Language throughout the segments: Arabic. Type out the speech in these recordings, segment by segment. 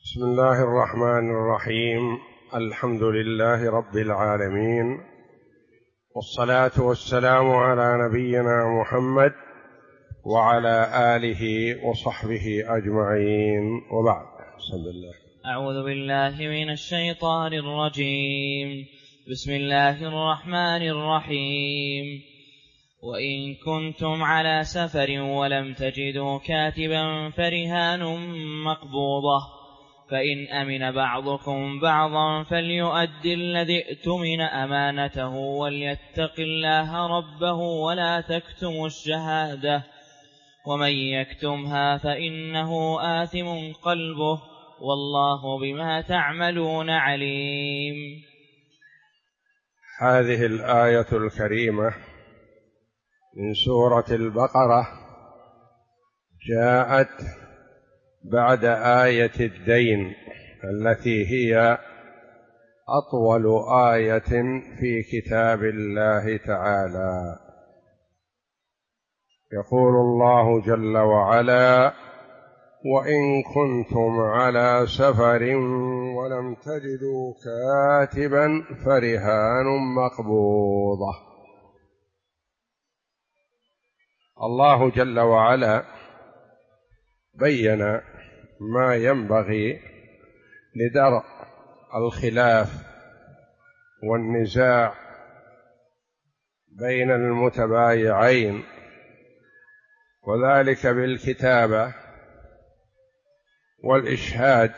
بسم الله الرحمن الرحيم. الحمد لله رب العالمين، والصلاة والسلام على نبينا محمد وعلى آله وصحبه أجمعين، وبعد. بسم الله. أعوذ بالله من الشيطان الرجيم. بسم الله الرحمن الرحيم. وإن كنتم على سفر ولم تجدوا كاتبا فرهان مقبوضة، فإن أمن بعضكم بعضا فليؤد الذي ائتمن أمانته وليتق الله ربه ولا تكتموا الشهادة، ومن يكتمها فإنه آثم قلبه والله بما تعملون عليم. هذه الآية الكريمة من سورة البقرة جاءت بعد آية الدين التي هي أطول آية في كتاب الله تعالى. يقول الله جل وعلا: وإن كنتم على سفر ولم تجدوا كاتبا فرهان مقبوضة. الله جل وعلا بين ما ينبغي لدرء الخلاف والنزاع بين المتبايعين، وذلك بالكتابة والإشهاد،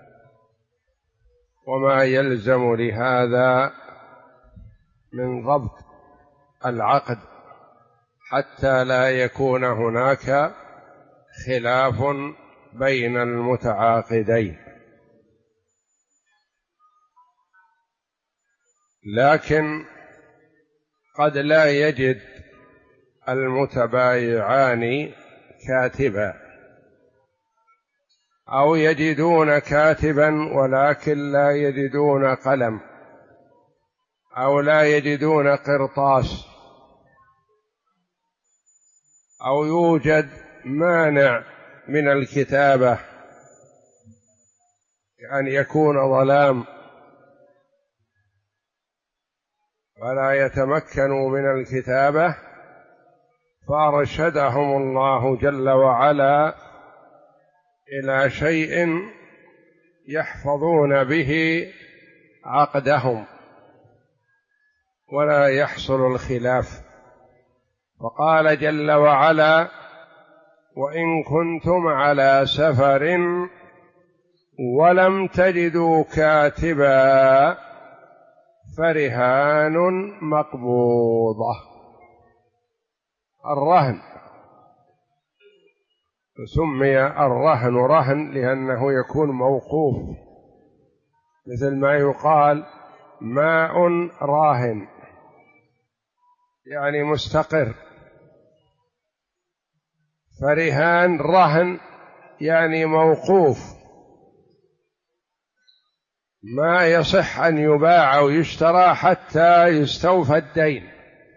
وما يلزم لهذا من ضبط العقد حتى لا يكون هناك خلاف بين المتعاقدين. لكن قد لا يجد المتبايعان كاتبا، أو يجدون كاتبا ولكن لا يجدون قلم، أو لا يجدون قرطاس، أو يوجد مانع من الكتابة أن يكون ظلام ولا يتمكنوا من الكتابة، فأرشدهم الله جل وعلا إلى شيء يحفظون به عقدهم ولا يحصل الخلاف. فقال جل وعلا: وإن كنتم على سفر ولم تجدوا كاتبا فرهان مقبوضة. الرهن سمي الرهن رهن لأنه يكون موقوف، مثل ما يقال ماء راهن، يعني مستقر. فرهان رهن يعني موقوف، ما يصح أن يباع أو يشترى حتى يستوفى الدين.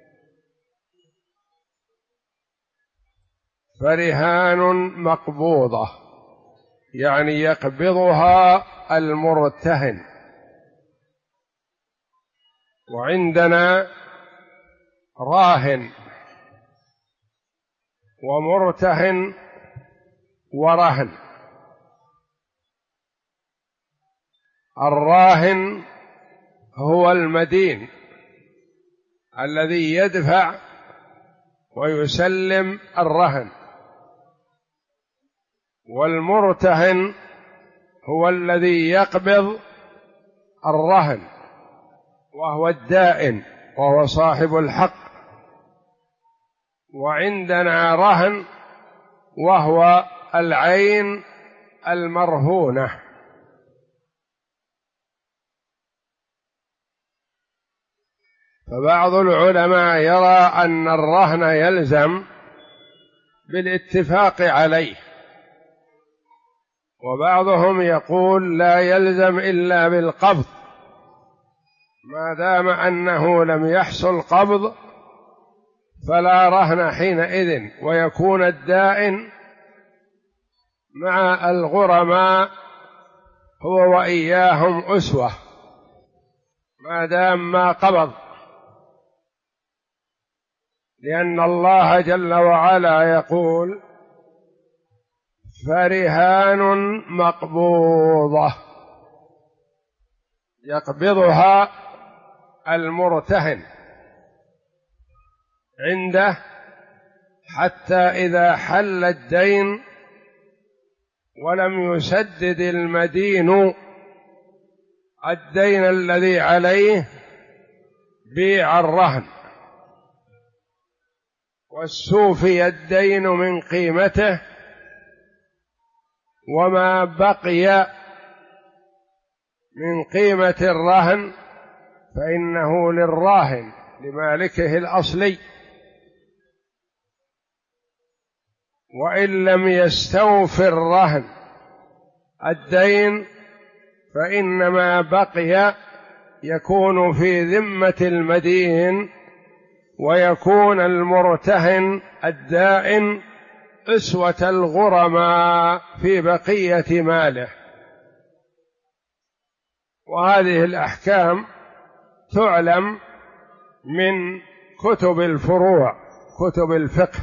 فرهان مقبوضة يعني يقبضها المرتهن. وعندنا راهن ومرتهن ورهن. الراهن هو المدين الذي يدفع ويسلم الرهن، والمرتهن هو الذي يقبض الرهن وهو الدائن وهو صاحب الحق. وعندنا رهن وهو العين المرهونة. فبعض العلماء يرى أن الرهن يلزم بالاتفاق عليه، وبعضهم يقول لا يلزم إلا بالقبض، ما دام أنه لم يحصل قبض فلا رهن حينئذ، ويكون الدائن مع الغرماء هو وإياهم أسوة ما دام ما قبض، لأن الله جل وعلا يقول فرهان مقبوضة يقبضها المرتهن عنده حتى إذا حل الدين ولم يسدد المدين الدين الذي عليه بيع الرهن واستوفي الدين من قيمته، وما بقي من قيمة الرهن فإنه للراهن لمالكه الأصلي، وإن لم يستوفي الرهن الدين فإنما بقي يكون في ذمة المدين، ويكون المرتهن الدائن أسوة الغرماء في بقية ماله. وهذه الأحكام تعلم من كتب الفروع، كتب الفقه.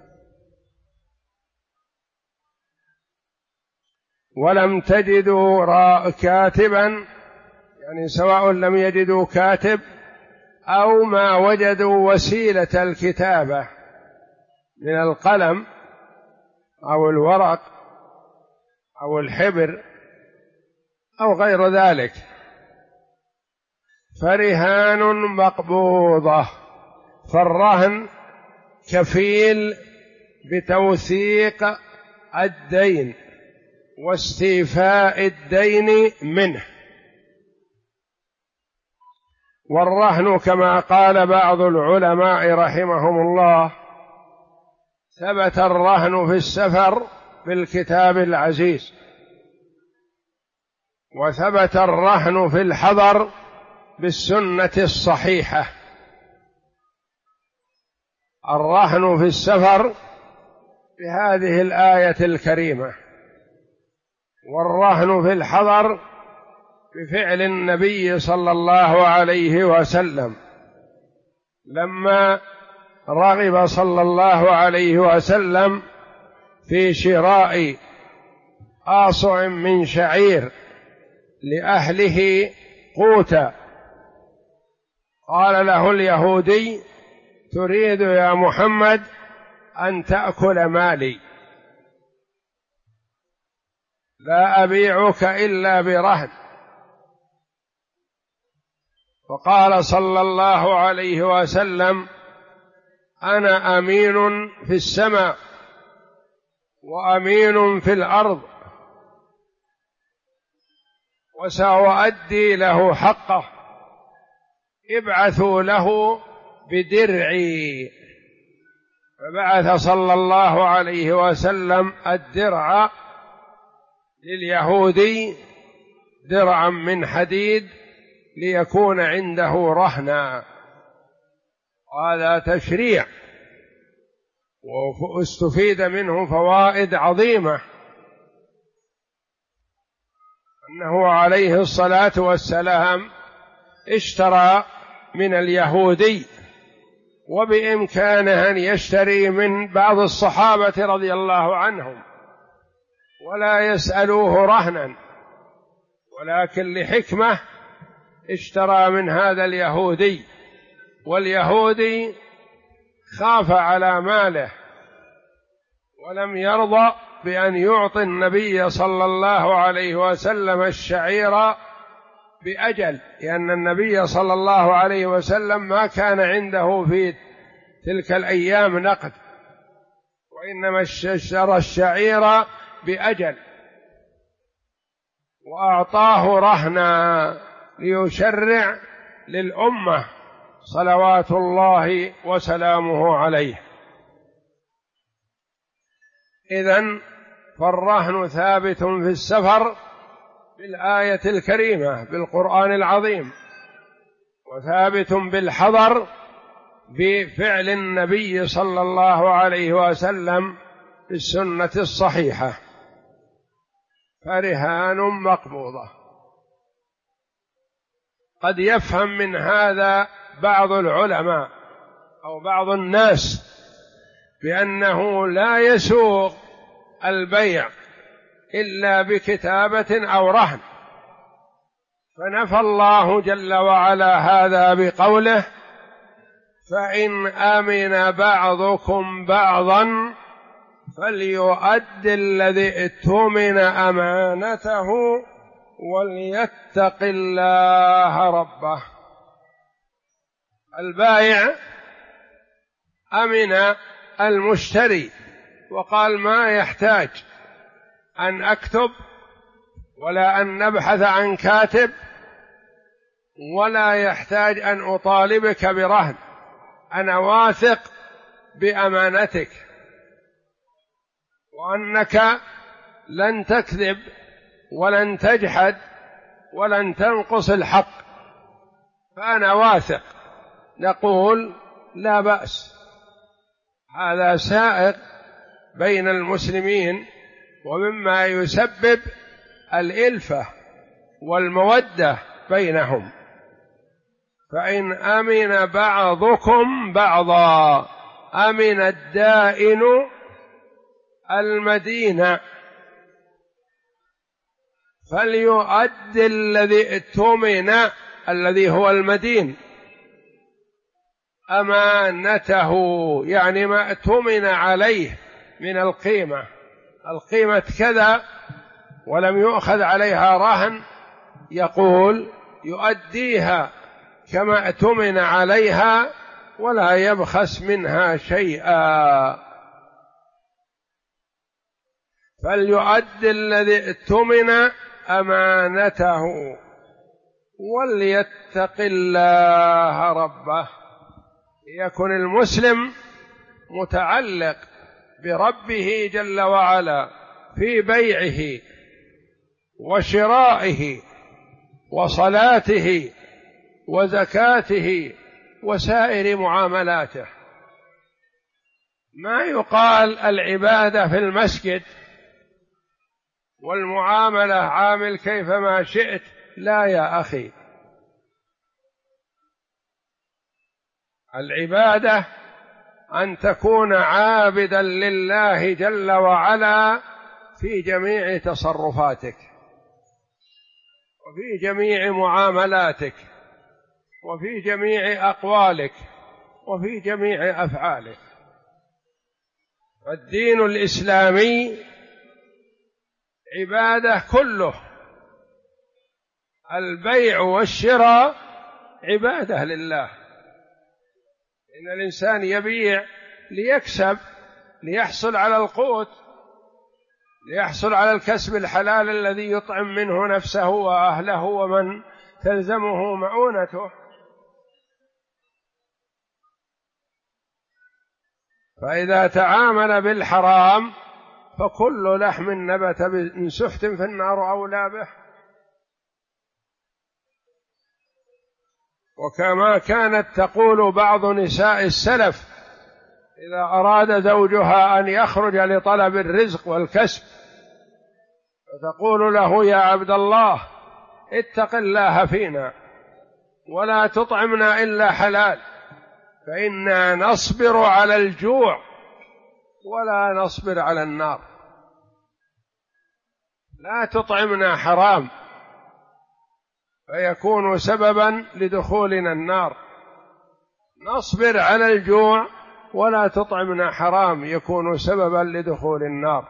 ولم تجدوا كاتبا، يعني سواء لم يجدوا كاتب أو ما وجدوا وسيلة الكتابة من القلم أو الورق أو الحبر أو غير ذلك، فرهان مقبوضة، فالرهن كفيل بتوثيق الدين واستيفاء الدين منه. والرهن كما قال بعض العلماء رحمهم الله ثبت الرهن في السفر بالكتاب العزيز، وثبت الرهن في الحضر بالسنة الصحيحة. الرهن في السفر بهذه الآية الكريمة، والرهن في الحضر بفعل النبي صلى الله عليه وسلم لما رغب صلى الله عليه وسلم في شراء آصع من شعير لأهله قوتا، قال له اليهودي: تريد يا محمد أن تأكل مالي، لا أبيعك إلا برهن. فقال صلى الله عليه وسلم: أنا أمين في السماء وأمين في الأرض، وسأؤدي له حقه، ابعثوا له بدرعي. فبعث صلى الله عليه وسلم الدرع لليهودي، درعا من حديد ليكون عنده رهنا. هذا تشريع واستفيد منه فوائد عظيمة، أنه عليه الصلاة والسلام اشترى من اليهودي، وبإمكانه أن يشتري من بعض الصحابة رضي الله عنهم ولا يسألوه رهنا، ولكن لحكمة اشترى من هذا اليهودي، واليهودي خاف على ماله ولم يرضى بأن يعطي النبي صلى الله عليه وسلم الشعير بأجل، لأن النبي صلى الله عليه وسلم ما كان عنده في تلك الأيام نقد، وإنما اشترى الشعير بأجل وأعطاه رهنا ليشرع للأمة صلوات الله وسلامه عليه. إذن فالرهن ثابت في السفر بالآية الكريمة بالقرآن العظيم، وثابت بالحضر بفعل النبي صلى الله عليه وسلم بالسنة الصحيحة. فرهان مقبوضة. قد يفهم من هذا بعض العلماء أو بعض الناس بأنه لا يسوغ البيع إلا بكتابة أو رهن، فنفى الله جل وعلا هذا بقوله: فإن أمن بعضكم بعضا فليؤد الذي اؤتمن أمانته وليتق الله ربه. البائع أمن المشتري وقال: ما يحتاج أن أكتب ولا أن نبحث عن كاتب ولا يحتاج أن أطالبك برهن، أنا واثق بأمانتك وأنك لن تكذب ولن تجحد ولن تنقص الحق، فأنا واثق. نقول: لا بأس، هذا سائغ بين المسلمين ومما يسبب الإلفة والمودة بينهم. فإن أمن بعضكم بعضا، أمن الدائن المدين، فليؤد الذي اؤتمن، الذي هو المدين، أمانته، يعني ما اؤتمن عليه من القيمة، القيمة كذا ولم يؤخذ عليها رهن، يقول يؤديها كما اؤتمن عليها ولا يبخس منها شيئا. فليؤد الذي اؤتمن أمانته وليتق الله ربه. يكن المسلم متعلق بربه جل وعلا في بيعه وشرائه وصلاته وزكاته وسائر معاملاته. ما يقال العبادة في المسجد والمعاملة عامل كيفما شئت، لا يا أخي، العبادة أن تكون عابدا لله جل وعلا في جميع تصرفاتك وفي جميع معاملاتك وفي جميع أقوالك وفي جميع أفعالك. الدين الإسلامي عبادة كله، البيع والشراء عبادة لله. إن الإنسان يبيع ليكسب، ليحصل على القوت، ليحصل على الكسب الحلال الذي يطعم منه نفسه وأهله ومن تلزمه مؤونته. فإذا تعامل بالحرام فكل لحم نبت من سحت فالنار أولى به. وكما كانت تقول بعض نساء السلف إذا أراد زوجها أن يخرج لطلب الرزق والكسب فتقول له: يا عبد الله اتق الله فينا ولا تطعمنا إلا حلال، فإنا نصبر على الجوع ولا نصبر على النار. لا تطعمنا حرام فيكون سببا لدخولنا النار، نصبر على الجوع ولا تطعمنا حرام يكون سببا لدخول النار.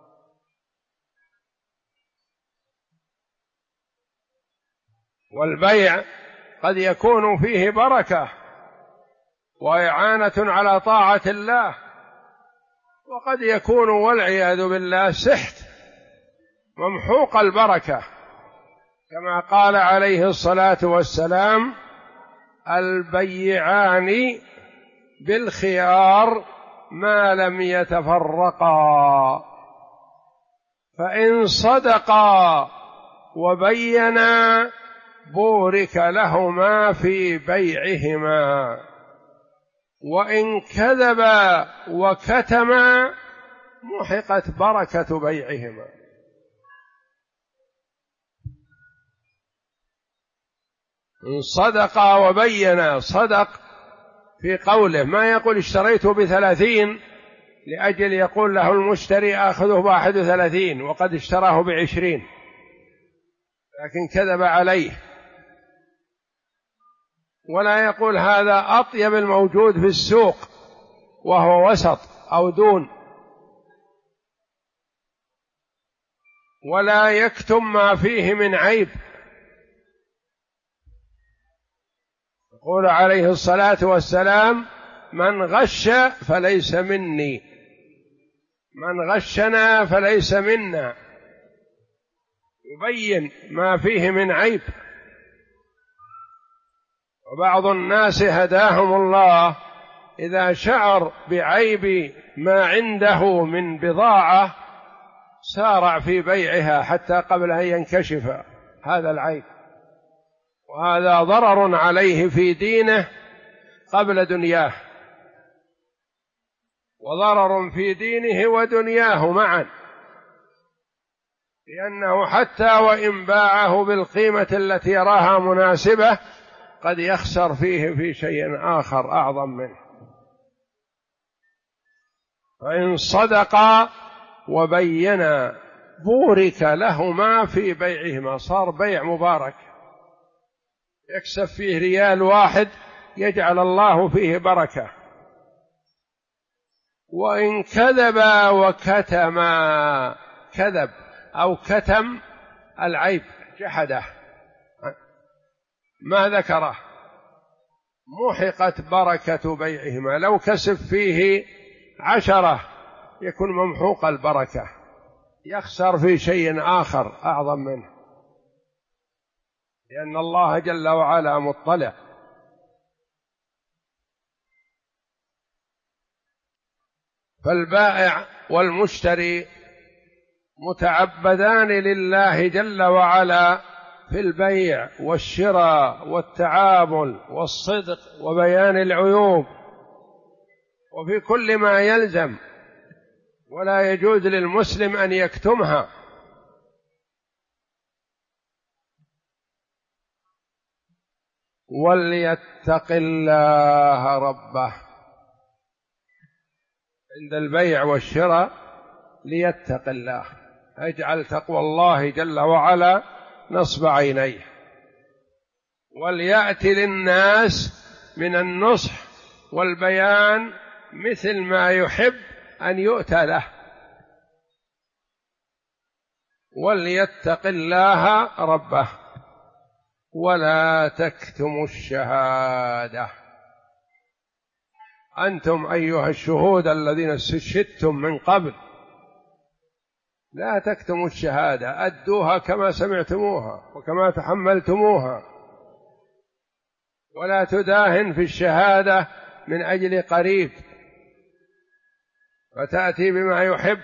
والبيع قد يكون فيه بركة وإعانة على طاعة الله، وقد يكون والعياذ بالله سحت ممحوق البركة، كما قال عليه الصلاة والسلام: البيعان بالخيار ما لم يتفرقا، فإن صدقا وبينا بورك لهما في بيعهما، وإن كذبا وكتما محقت بركة بيعهما. إن صدق وبين، صدق في قوله، ما يقول اشتريته ب30 لأجل يقول له المشتري آخذه ب31 وقد اشتراه ب20، لكن كذب عليه. ولا يقول هذا أطيب الموجود في السوق وهو وسط أو دون. ولا يكتم ما فيه من عيب. يقول عليه الصلاة والسلام: من غش فليس مني، من غشنا فليس منا. يبين ما فيه من عيب. وبعض الناس هداهم الله إذا شعر بعيب ما عنده من بضاعة سارع في بيعها حتى قبل أن ينكشف هذا العيب، وهذا ضرر عليه في دينه قبل دنياه، وضرر في دينه ودنياه معا، لأنه حتى وإن باعه بالقيمة التي يراها مناسبة قد يخسر فيه في شيء آخر أعظم منه. فإن صدقا وبينا بورك لهما في بيعهما، صار بيع مبارك يكسب فيه ريال واحد يجعل الله فيه بركة. وإن كذبا وكتما، كذب أو كتم العيب، جحده ما ذكره، محقت بركة بيعهما. لو كسب فيه 10 يكون ممحوق البركة، يخسر في شيء آخر أعظم منه، لأن الله جل وعلا مطلع. فالبائع والمشتري متعبدان لله جل وعلا في البيع والشراء والتعامل والصدق وبيان العيوب وفي كل ما يلزم، ولا يجوز للمسلم أن يكتمها. وليتق الله ربه. عند البيع والشراء ليتق الله، اجعل تقوى الله جل وعلا نصب عينيه. وليأتي للناس من النصح والبيان مثل ما يحب أن يؤتى له. وليتق الله ربه ولا تكتموا الشهادة. أنتم أيها الشهود الذين استشهدتم من قبل لا تكتموا الشهادة، أدوها كما سمعتموها وكما تحملتموها، ولا تداهن في الشهادة من أجل قريب فتأتي بما يحب،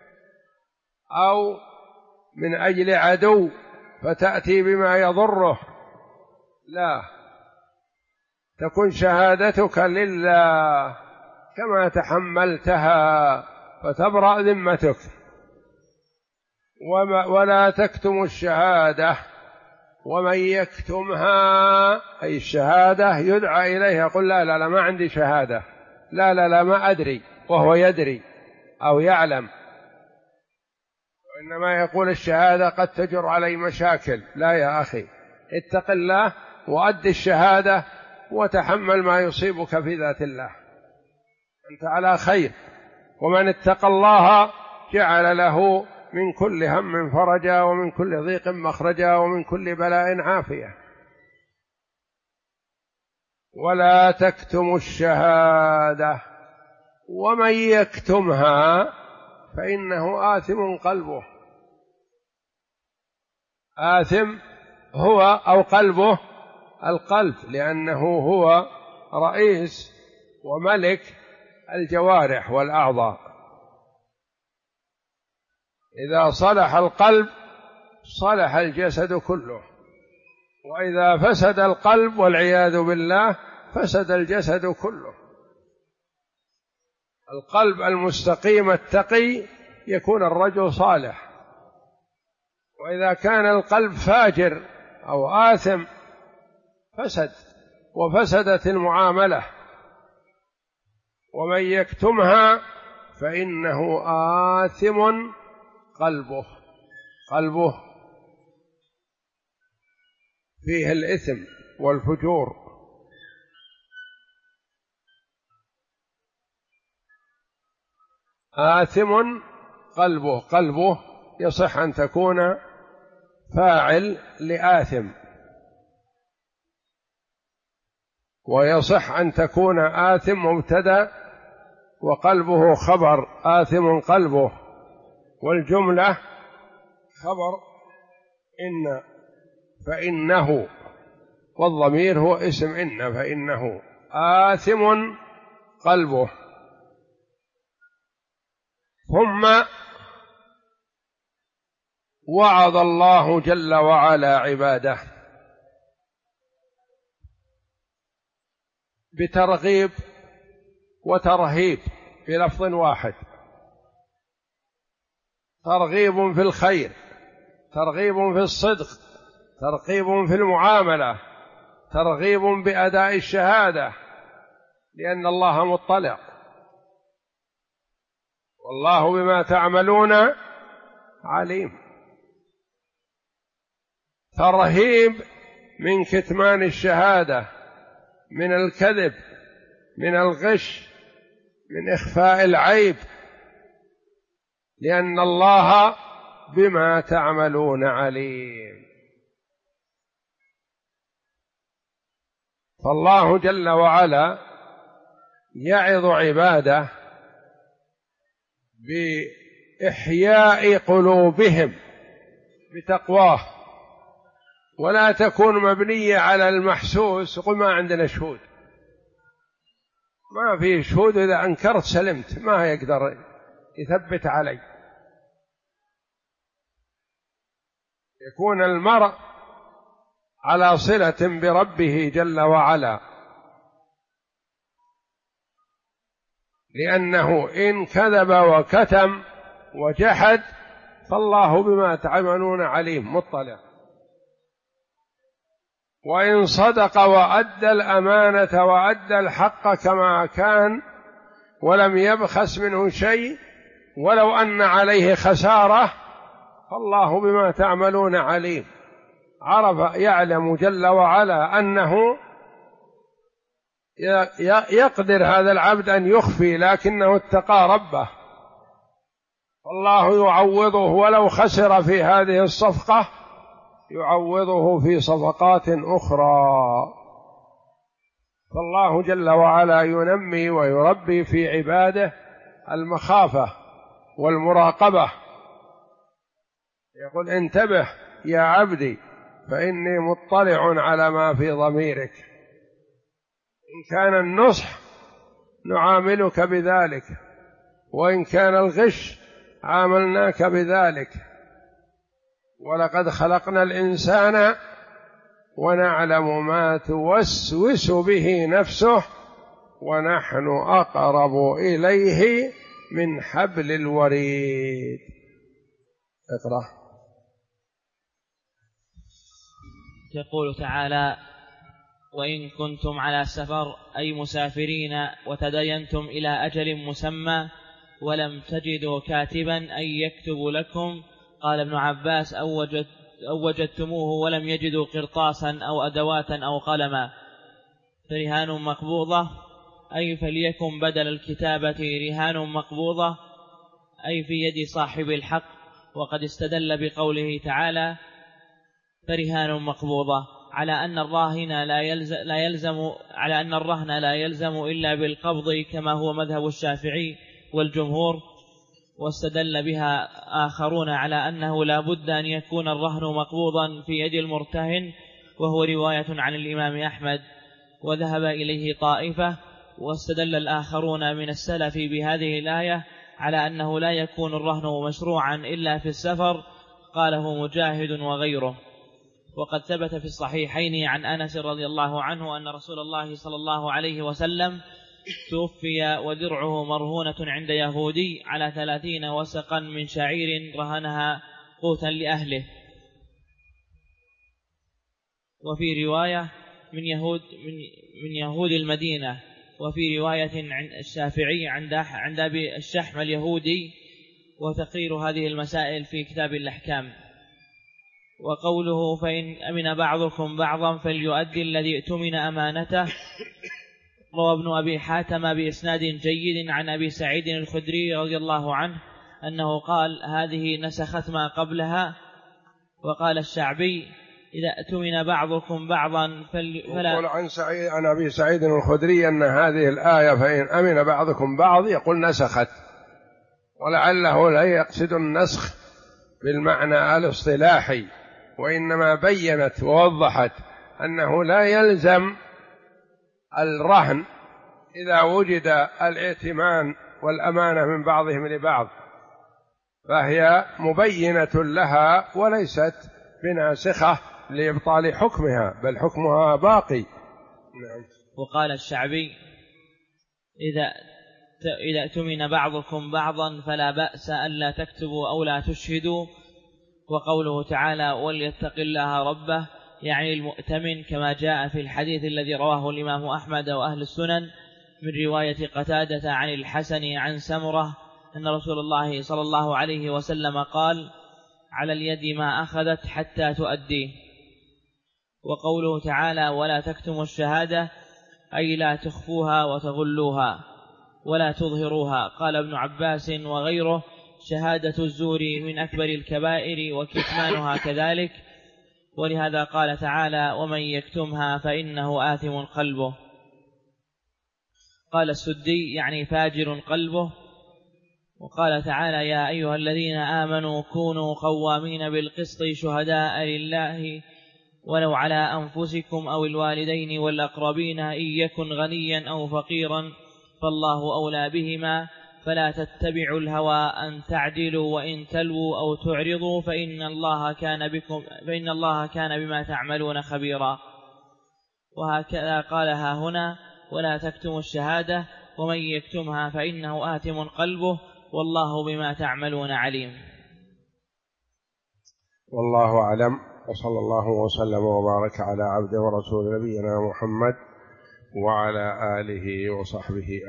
أو من أجل عدو فتأتي بما يضره. لا، تكن شهادتك لله كما تحملتها فتبرأ ذمتك. ولا تكتم الشهادة، ومن يكتمها أي الشهادة يدعى إليه يقول لا لا لا ما عندي شهادة، لا لا لا ما أدري، وهو يدري أو يعلم، وإنما يقول الشهادة قد تجر علي مشاكل. لا يا أخي، اتق الله وأد الشهادة وتحمل ما يصيبك في ذات الله، أنت على خير. ومن اتقى الله جعل له من كل هم فرجا ومن كل ضيق مخرجا ومن كل بلاء عافية. ولا تكتموا الشهادة ومن يكتمها فإنه آثم قلبه. آثم هو أو قلبه، القلب، لأنه هو رئيس وملك الجوارح والأعضاء. إذا صلح القلب صلح الجسد كله، وإذا فسد القلب والعياذ بالله فسد الجسد كله. القلب المستقيم التقي يكون الرجل صالح، وإذا كان القلب فاجر أو آثم فسد وفسدت المعاملة، ومن يكتمها فإنه آثم قلبه فيه الإثم والفجور. آثم قلبه يصح أن تكون فاعل لآثم، ويصح أن تكون آثم مبتدأ وقلبه خبر آثم قلبه، والجملة خبر إن فإنه، والضمير هو اسم إن فإنه آثم قلبه. ثم وعظ الله جل وعلا عباده بترغيب وترهيب بلفظ واحد، ترغيب في الخير، ترغيب في الصدق، ترغيب في المعاملة، ترغيب بأداء الشهادة، لأن الله مطلع، والله بما تعملون عليم. ترهيب من كتمان الشهادة، من الكذب، من الغش، من إخفاء العيب، لأن الله بما تعملون عليم. فالله جل وعلا يعظ عباده بإحياء قلوبهم بتقواه، ولا تكون مبنية على المحسوس. قل ما عندنا شهود، ما في شهود، إذا أنكرت سلمت، ما يقدر يثبت علي. يكون المرء على صلة بربه جل وعلا، لأنه إن كذب وكتم وجحد فالله بما تعملون عليم مطلع، وإن صدق وأدى الأمانة وأدى الحق كما كان ولم يبخس منه شيء ولو أن عليه خسارة فالله بما تعملون عليم. عرف يعلم جل وعلا أنه يقدر هذا العبد أن يخفي، لكنه اتقى ربه، فالله يعوضه ولو خسر في هذه الصفقة يعوضه في صفقات أخرى. فالله جل وعلا ينمي ويربي في عباده المخافة والمراقبة. يقول انتبه يا عبدي فإني مطلع على ما في ضميرك، إن كان النصح نعاملك بذلك، وإن كان الغش عاملناك بذلك، ولقد خلقنا الإنسان ونعلم ما توسوس به نفسه ونحن أقرب إليه من حبل الوريد. اقرأ. يقول تعالى: وإن كنتم على سفر أي مسافرين وتداينتم إلى أجل مسمى ولم تجدوا كاتبا أي يكتب لكم، قال ابن عباس: أو وجدتموه ولم يجدوا قرطاسا أو أدواتا أو قلما فرهان مقبوضة، أي فليكن بدل الكتابة رهان مقبوضة، أي في يد صاحب الحق. وقد استدل بقوله تعالى فرهان مقبوضة على أن الرهن لا يلزم إلا بالقبض كما هو مذهب الشافعي والجمهور، واستدل بها آخرون على أنه لا بد أن يكون الرهن مقبوضا في يد المرتهن، وهو رواية عن الإمام أحمد، وذهب إليه طائفة. واستدل الآخرون من السلف بهذه الآية على أنه لا يكون الرهن مشروعا إلا في السفر، قاله مجاهد وغيره. وقد ثبت في الصحيحين عن أنس رضي الله عنه أن رسول الله صلى الله عليه وسلم توفي ودرعه مرهونة عند يهودي على 30 وسقا من شعير رهنها قوتا لأهله. وفي رواية من يهود المدينة. وفي رواية عن الشافعي عند أبي الشحم اليهودي، وتقرير هذه المسائل في كتاب الأحكام. وقوله فإن أمن بعضكم بعضا فليؤدي الذي اؤتمن أمانته، روى ابن أبي حاتم بإسناد جيد عن أبي سعيد الخدري رضي الله عنه أنه قال هذه نسخت ما قبلها. وقال الشعبي إذا اؤتمن بعضكم بعضا فلا يقول عن أبي سعيد الخدري أن هذه الآية فإن أمن بعضكم بعض يقول نسخت، ولعله لا يقصد النسخ بالمعنى الاصطلاحي، وإنما بينت ووضحت أنه لا يلزم الرهن إذا وجد الائتمان والأمانة من بعضهم لبعض، فهي مبينة لها وليست بناسخة لإبطال حكمها، بل حكمها باقي. وقال الشعبي إذا اؤتمن بعضكم بعضا فلا بأس ألا تكتبوا أو لا تشهدوا. وقوله تعالى وليتق الله ربه يعني المؤتمن، كما جاء في الحديث الذي رواه الإمام أحمد وأهل السنن من رواية قتادة عن الحسن عن سمرة أن رسول الله صلى الله عليه وسلم قال على اليد ما أخذت حتى تؤديه. وقوله تعالى ولا تكتموا الشهادة أي لا تخفوها وتغلوها ولا تظهروها. قال ابن عباس وغيره شهادة الزور من أكبر الكبائر وكتمانها كذلك، ولهذا قال تعالى ومن يكتمها فإنه آثم قلبه. قال السدي يعني فاجر قلبه. وقال تعالى يا أيها الذين آمنوا كونوا قوامين بالقسط شهداء لله ولو على أنفسكم أو الوالدين والأقربين إن يكن غنيا أو فقيرا فالله أولى بهما فلا تتبعوا الهوى أن تعدلوا وإن تلووا أو تعرضوا فإن الله كان بما تعملون خبيرا. وهكذا قالها هنا ولا تكتموا الشهادة ومن يكتمها فإنه آثم قلبه والله بما تعملون عليم. والله أعلم، وصلى الله وسلم وبارك على عبده ورسول نبينا محمد وعلى آله وصحبه